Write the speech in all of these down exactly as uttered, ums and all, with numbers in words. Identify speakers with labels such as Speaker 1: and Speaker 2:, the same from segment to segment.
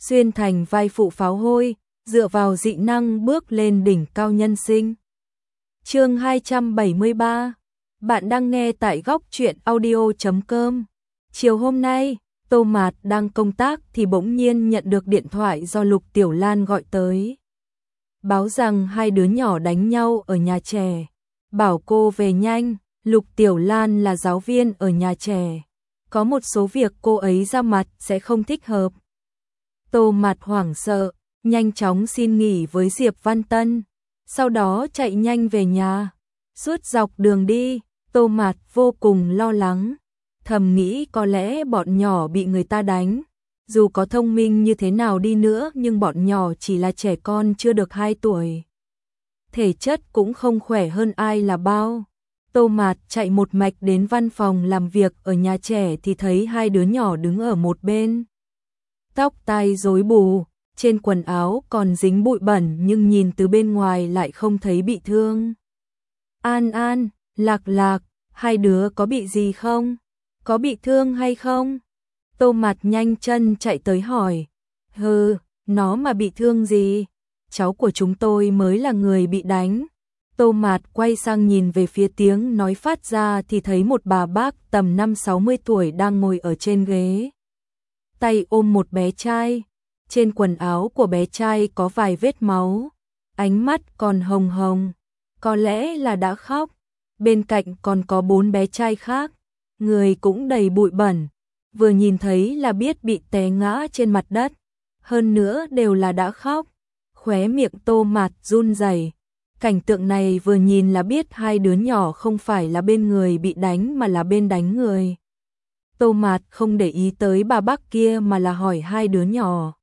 Speaker 1: xuyên thành vai phụ pháo hôi, dựa vào dị năng bước lên đỉnh cao nhân sinh. Chương hai trăm bảy mươi ba. Bạn đang nghe tại góc truyện audio chấm com. Chiều hôm nay, Tô Mạt đang công tác thì bỗng nhiên nhận được điện thoại do Lục Tiểu Lan gọi tới. Báo rằng hai đứa nhỏ đánh nhau ở nhà trẻ. Bảo cô về nhanh, Lục Tiểu Lan là giáo viên ở nhà trẻ. Có một số việc cô ấy ra mặt sẽ không thích hợp. Tô Mạt hoảng sợ, nhanh chóng xin nghỉ với Diệp Văn Tân. Sau đó chạy nhanh về nhà. Suốt dọc đường đi, Tô Mạt vô cùng lo lắng. Thầm nghĩ có lẽ bọn nhỏ bị người ta đánh. Dù có thông minh như thế nào đi nữa nhưng bọn nhỏ chỉ là trẻ con chưa được hai tuổi. Thể chất cũng không khỏe hơn ai là bao. Tô Mạt chạy một mạch đến văn phòng làm việc ở nhà trẻ thì thấy hai đứa nhỏ đứng ở một bên. Tóc tai rối bù, trên quần áo còn dính bụi bẩn nhưng nhìn từ bên ngoài lại không thấy bị thương. An An, Lạc Lạc, hai đứa có bị gì không? Có bị thương hay không? Tô Mạt nhanh chân chạy tới hỏi. Hừ, nó mà bị thương gì? Cháu của chúng tôi mới là người bị đánh. Tô Mạt quay sang nhìn về phía tiếng nói phát ra thì thấy một bà bác tầm năm sáu mươi tuổi đang ngồi ở trên ghế. Tay ôm một bé trai. Trên quần áo của bé trai có vài vết máu. Ánh mắt còn hồng hồng. Có lẽ là đã khóc. Bên cạnh còn có bốn bé trai khác. Người cũng đầy bụi bẩn. Vừa nhìn thấy là biết bị té ngã trên mặt đất. Hơn nữa đều là đã khóc. Khóe miệng Tô Mạt run rẩy. Cảnh tượng này vừa nhìn là biết hai đứa nhỏ không phải là bên người bị đánh mà là bên đánh người. Tô Mạt không để ý tới bà bác kia mà là hỏi hai đứa nhỏ.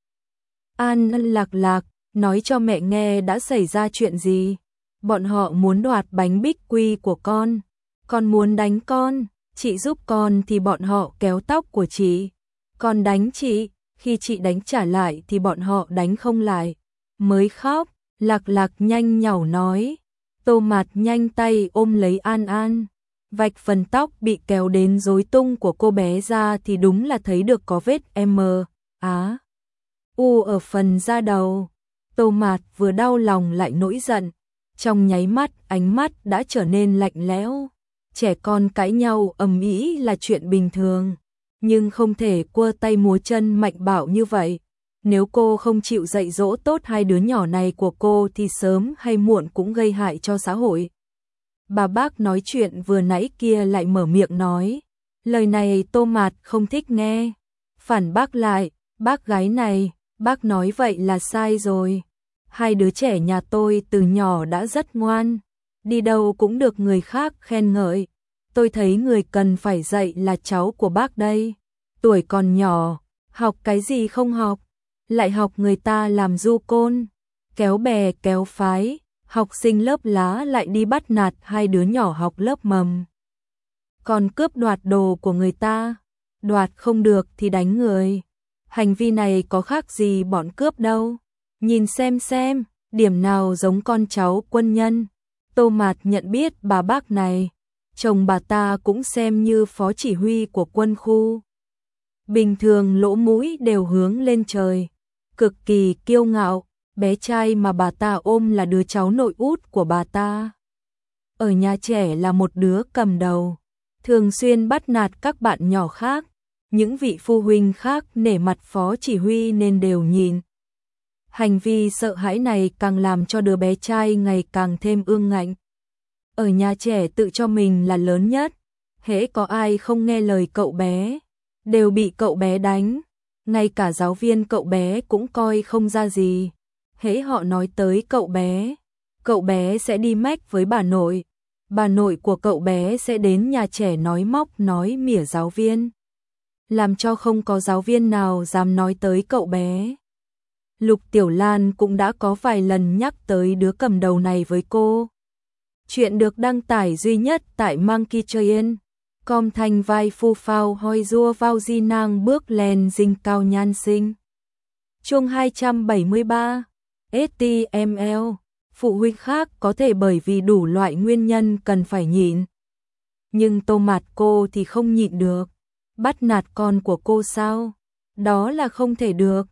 Speaker 1: An An Lạc Lạc, nói cho mẹ nghe đã xảy ra chuyện gì. Bọn họ muốn đoạt bánh bích quy của con. Con muốn đánh con, chị giúp con thì bọn họ kéo tóc của chị. Con đánh chị, khi chị đánh trả lại thì bọn họ đánh không lại. Mới khóc, Lạc Lạc nhanh nhảu nói. Tô Mạt nhanh tay ôm lấy An An. Vạch phần tóc bị kéo đến rối tung của cô bé ra thì đúng là thấy được có vết M, á, U ở phần da đầu. Tô Mạt vừa đau lòng lại nổi giận. Trong nháy mắt ánh mắt đã trở nên lạnh lẽo. Trẻ con cãi nhau ầm ĩ là chuyện bình thường. Nhưng không thể quơ tay múa chân mạnh bạo như vậy. Nếu cô không chịu dạy dỗ tốt hai đứa nhỏ này của cô thì sớm hay muộn cũng gây hại cho xã hội. Bà bác nói chuyện vừa nãy kia lại mở miệng nói. Lời này Tô Mạt không thích nghe. Phản bác lại, bác gái này, bác nói vậy là sai rồi. Hai đứa trẻ nhà tôi từ nhỏ đã rất ngoan. Đi đâu cũng được người khác khen ngợi. Tôi thấy người cần phải dạy là cháu của bác đây. Tuổi còn nhỏ, học cái gì không học. Lại học người ta làm du côn, kéo bè kéo phái, học sinh lớp lá lại đi bắt nạt hai đứa nhỏ học lớp mầm. Còn cướp đoạt đồ của người ta, đoạt không được thì đánh người. Hành vi này có khác gì bọn cướp đâu. Nhìn xem xem, điểm nào giống con cháu quân nhân. Tô Mạt nhận biết bà bác này, chồng bà ta cũng xem như phó chỉ huy của quân khu. Bình thường lỗ mũi đều hướng lên trời. Cực kỳ kiêu ngạo, bé trai mà bà ta ôm là đứa cháu nội út của bà ta. Ở nhà trẻ là một đứa cầm đầu, thường xuyên bắt nạt các bạn nhỏ khác. Những vị phụ huynh khác nể mặt phó chỉ huy nên đều nhìn. Hành vi sợ hãi này càng làm cho đứa bé trai ngày càng thêm ương ngạnh. Ở nhà trẻ tự cho mình là lớn nhất, hễ có ai không nghe lời cậu bé, đều bị cậu bé đánh. Ngay cả giáo viên cậu bé cũng coi không ra gì. Hễ họ nói tới cậu bé, cậu bé sẽ đi mách với bà nội. Bà nội của cậu bé sẽ đến nhà trẻ nói móc nói mỉa giáo viên. Làm cho không có giáo viên nào dám nói tới cậu bé. Lục Tiểu Lan cũng đã có vài lần nhắc tới đứa cầm đầu này với cô. Chuyện được đăng tải duy nhất tại Monkey Train. Com thành vai phu phao hoi rua vào di nang bước lên dinh cao nhan sinh. Chương hai trăm bảy mươi ba. ét tê em lờ. Phụ huynh khác có thể bởi vì đủ loại nguyên nhân cần phải nhịn. Nhưng Tô Mạt cô thì không nhịn được. Bắt nạt con của cô sao? Đó là không thể được.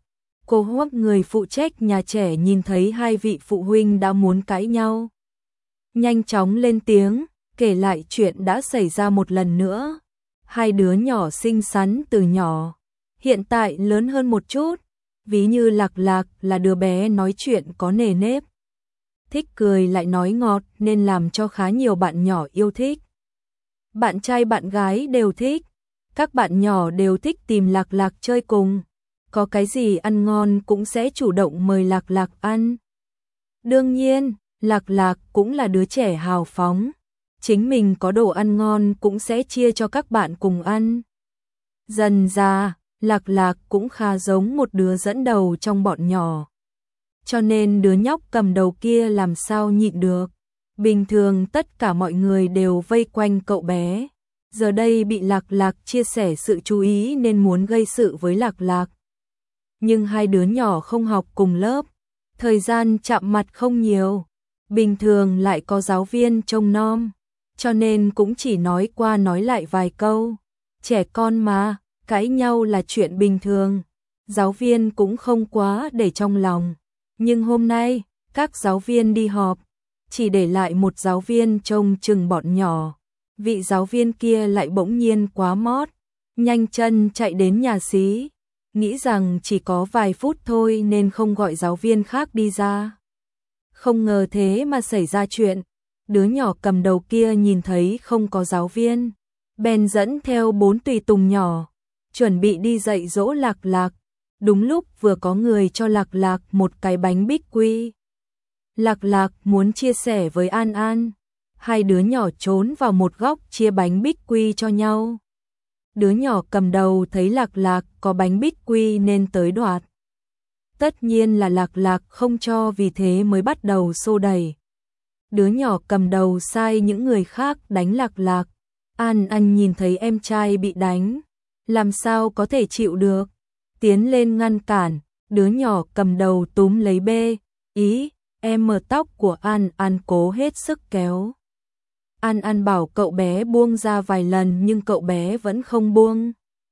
Speaker 1: Cô Hoắc người phụ trách nhà trẻ nhìn thấy hai vị phụ huynh đã muốn cãi nhau. Nhanh chóng lên tiếng, kể lại chuyện đã xảy ra một lần nữa. Hai đứa nhỏ xinh xắn từ nhỏ, hiện tại lớn hơn một chút, ví như Lạc Lạc là đứa bé nói chuyện có nề nếp. Thích cười lại nói ngọt nên làm cho khá nhiều bạn nhỏ yêu thích. Bạn trai bạn gái đều thích, các bạn nhỏ đều thích tìm Lạc Lạc chơi cùng. Có cái gì ăn ngon cũng sẽ chủ động mời Lạc Lạc ăn. Đương nhiên, Lạc Lạc cũng là đứa trẻ hào phóng. Chính mình có đồ ăn ngon cũng sẽ chia cho các bạn cùng ăn. Dần ra, Lạc Lạc cũng khá giống một đứa dẫn đầu trong bọn nhỏ. Cho nên đứa nhóc cầm đầu kia làm sao nhịn được. Bình thường tất cả mọi người đều vây quanh cậu bé. Giờ đây bị Lạc Lạc chia sẻ sự chú ý nên muốn gây sự với Lạc Lạc. Nhưng hai đứa nhỏ không học cùng lớp, thời gian chạm mặt không nhiều. Bình thường lại có giáo viên trông nom, cho nên cũng chỉ nói qua nói lại vài câu. Trẻ con mà, cãi nhau là chuyện bình thường. Giáo viên cũng không quá để trong lòng. Nhưng hôm nay, các giáo viên đi họp, chỉ để lại một giáo viên trông chừng bọn nhỏ. Vị giáo viên kia lại bỗng nhiên quá mót, nhanh chân chạy đến nhà xí, nghĩ rằng chỉ có vài phút thôi nên không gọi giáo viên khác đi ra. Không ngờ thế mà xảy ra chuyện, đứa nhỏ cầm đầu kia nhìn thấy không có giáo viên, bèn dẫn theo bốn tùy tùng nhỏ, chuẩn bị đi dạy dỗ Lạc Lạc. Đúng lúc vừa có người cho Lạc Lạc một cái bánh bích quy. Lạc Lạc muốn chia sẻ với An An, hai đứa nhỏ trốn vào một góc chia bánh bích quy cho nhau. Đứa nhỏ cầm đầu thấy Lạc Lạc có bánh bích quy nên tới đoạt. Tất nhiên là Lạc Lạc không cho, vì thế mới bắt đầu xô đẩy. Đứa nhỏ cầm đầu sai những người khác đánh Lạc Lạc. An An nhìn thấy em trai bị đánh, làm sao có thể chịu được. Tiến lên ngăn cản, đứa nhỏ cầm đầu túm lấy bê, ý, em mở tóc của An An cố hết sức kéo. An An bảo cậu bé buông ra vài lần nhưng cậu bé vẫn không buông.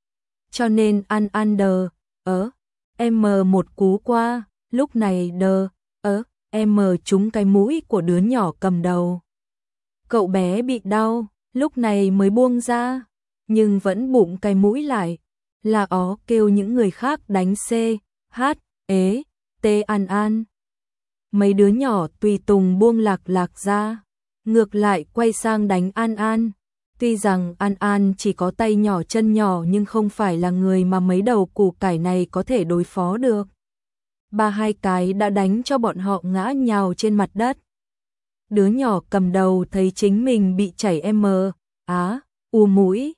Speaker 1: Cho nên An An đờ, ớ, em mờ một cú qua, lúc này đờ, ớ, em mờ trúng cái mũi của đứa nhỏ cầm đầu. Cậu bé bị đau, lúc này mới buông ra, nhưng vẫn bụng cái mũi lại. Là ó kêu những người khác đánh C, H, ế, T An An. Mấy đứa nhỏ tùy tùng buông Lạc Lạc ra, ngược lại quay sang đánh An An. Tuy rằng An An chỉ có tay nhỏ chân nhỏ nhưng không phải là người mà mấy đầu củ cải này có thể đối phó được. Ba hai cái đã đánh cho bọn họ ngã nhào trên mặt đất. Đứa nhỏ cầm đầu thấy chính mình bị chảy M, á, u mũi.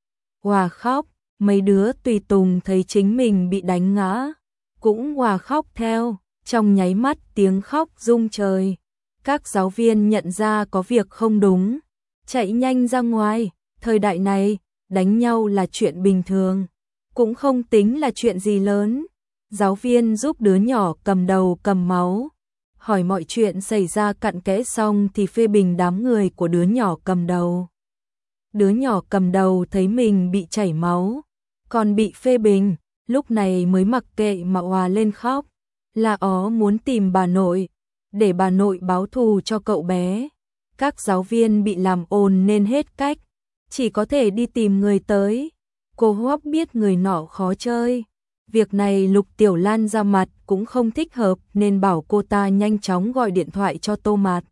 Speaker 1: Hòa khóc. Mấy đứa tùy tùng thấy chính mình bị đánh ngã, cũng hòa khóc theo, trong nháy mắt tiếng khóc rung trời. Các giáo viên nhận ra có việc không đúng, chạy nhanh ra ngoài. Thời đại này, đánh nhau là chuyện bình thường, cũng không tính là chuyện gì lớn. Giáo viên giúp đứa nhỏ cầm đầu cầm máu, hỏi mọi chuyện xảy ra cặn kẽ xong thì phê bình đám người của đứa nhỏ cầm đầu. Đứa nhỏ cầm đầu thấy mình bị chảy máu, còn bị phê bình, lúc này mới mặc kệ mà òa lên khóc. Là ó muốn tìm bà nội, để bà nội báo thù cho cậu bé. Các giáo viên bị làm ồn nên hết cách, chỉ có thể đi tìm người tới. Cô Hoắc biết người nọ khó chơi, việc này Lục Tiểu Lan ra mặt cũng không thích hợp nên bảo cô ta nhanh chóng gọi điện thoại cho Tô Mạt.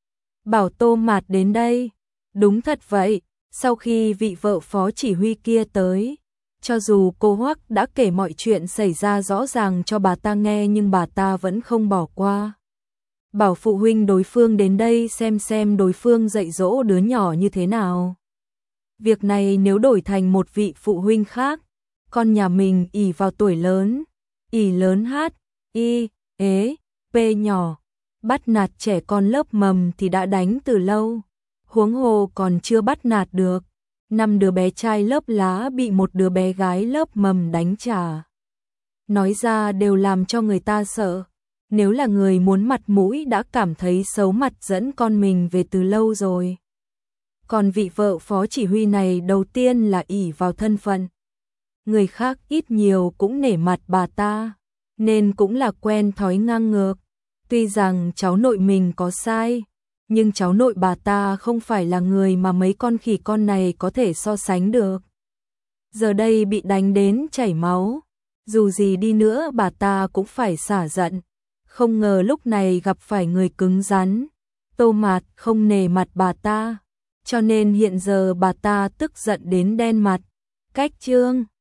Speaker 1: Bảo Tô Mạt đến đây. Đúng thật vậy, sau khi vị vợ phó chỉ huy kia tới, cho dù cô Hoắc đã kể mọi chuyện xảy ra rõ ràng cho bà ta nghe nhưng bà ta vẫn không bỏ qua. Bảo phụ huynh đối phương đến đây xem xem đối phương dạy dỗ đứa nhỏ như thế nào. Việc này nếu đổi thành một vị phụ huynh khác, con nhà mình ỷ vào tuổi lớn, ỷ lớn hát, y, ế, p nhỏ, bắt nạt trẻ con lớp mầm thì đã đánh từ lâu, huống hồ còn chưa bắt nạt được. Năm đứa bé trai lớp lá bị một đứa bé gái lớp mầm đánh trả. Nói ra đều làm cho người ta sợ. Nếu là người muốn mặt mũi đã cảm thấy xấu mặt dẫn con mình về từ lâu rồi. Còn vị vợ phó chỉ huy này đầu tiên là ỷ vào thân phận. Người khác ít nhiều cũng nể mặt bà ta. nên cũng là quen thói ngang ngược. Tuy rằng cháu nội mình có sai, nhưng cháu nội bà ta không phải là người mà mấy con khỉ con này có thể so sánh được. Giờ đây bị đánh đến chảy máu, dù gì đi nữa bà ta cũng phải xả giận. Không ngờ lúc này gặp phải người cứng rắn, Tô Mạt không nề mặt bà ta, cho nên hiện giờ bà ta tức giận đến đen mặt. Cách chương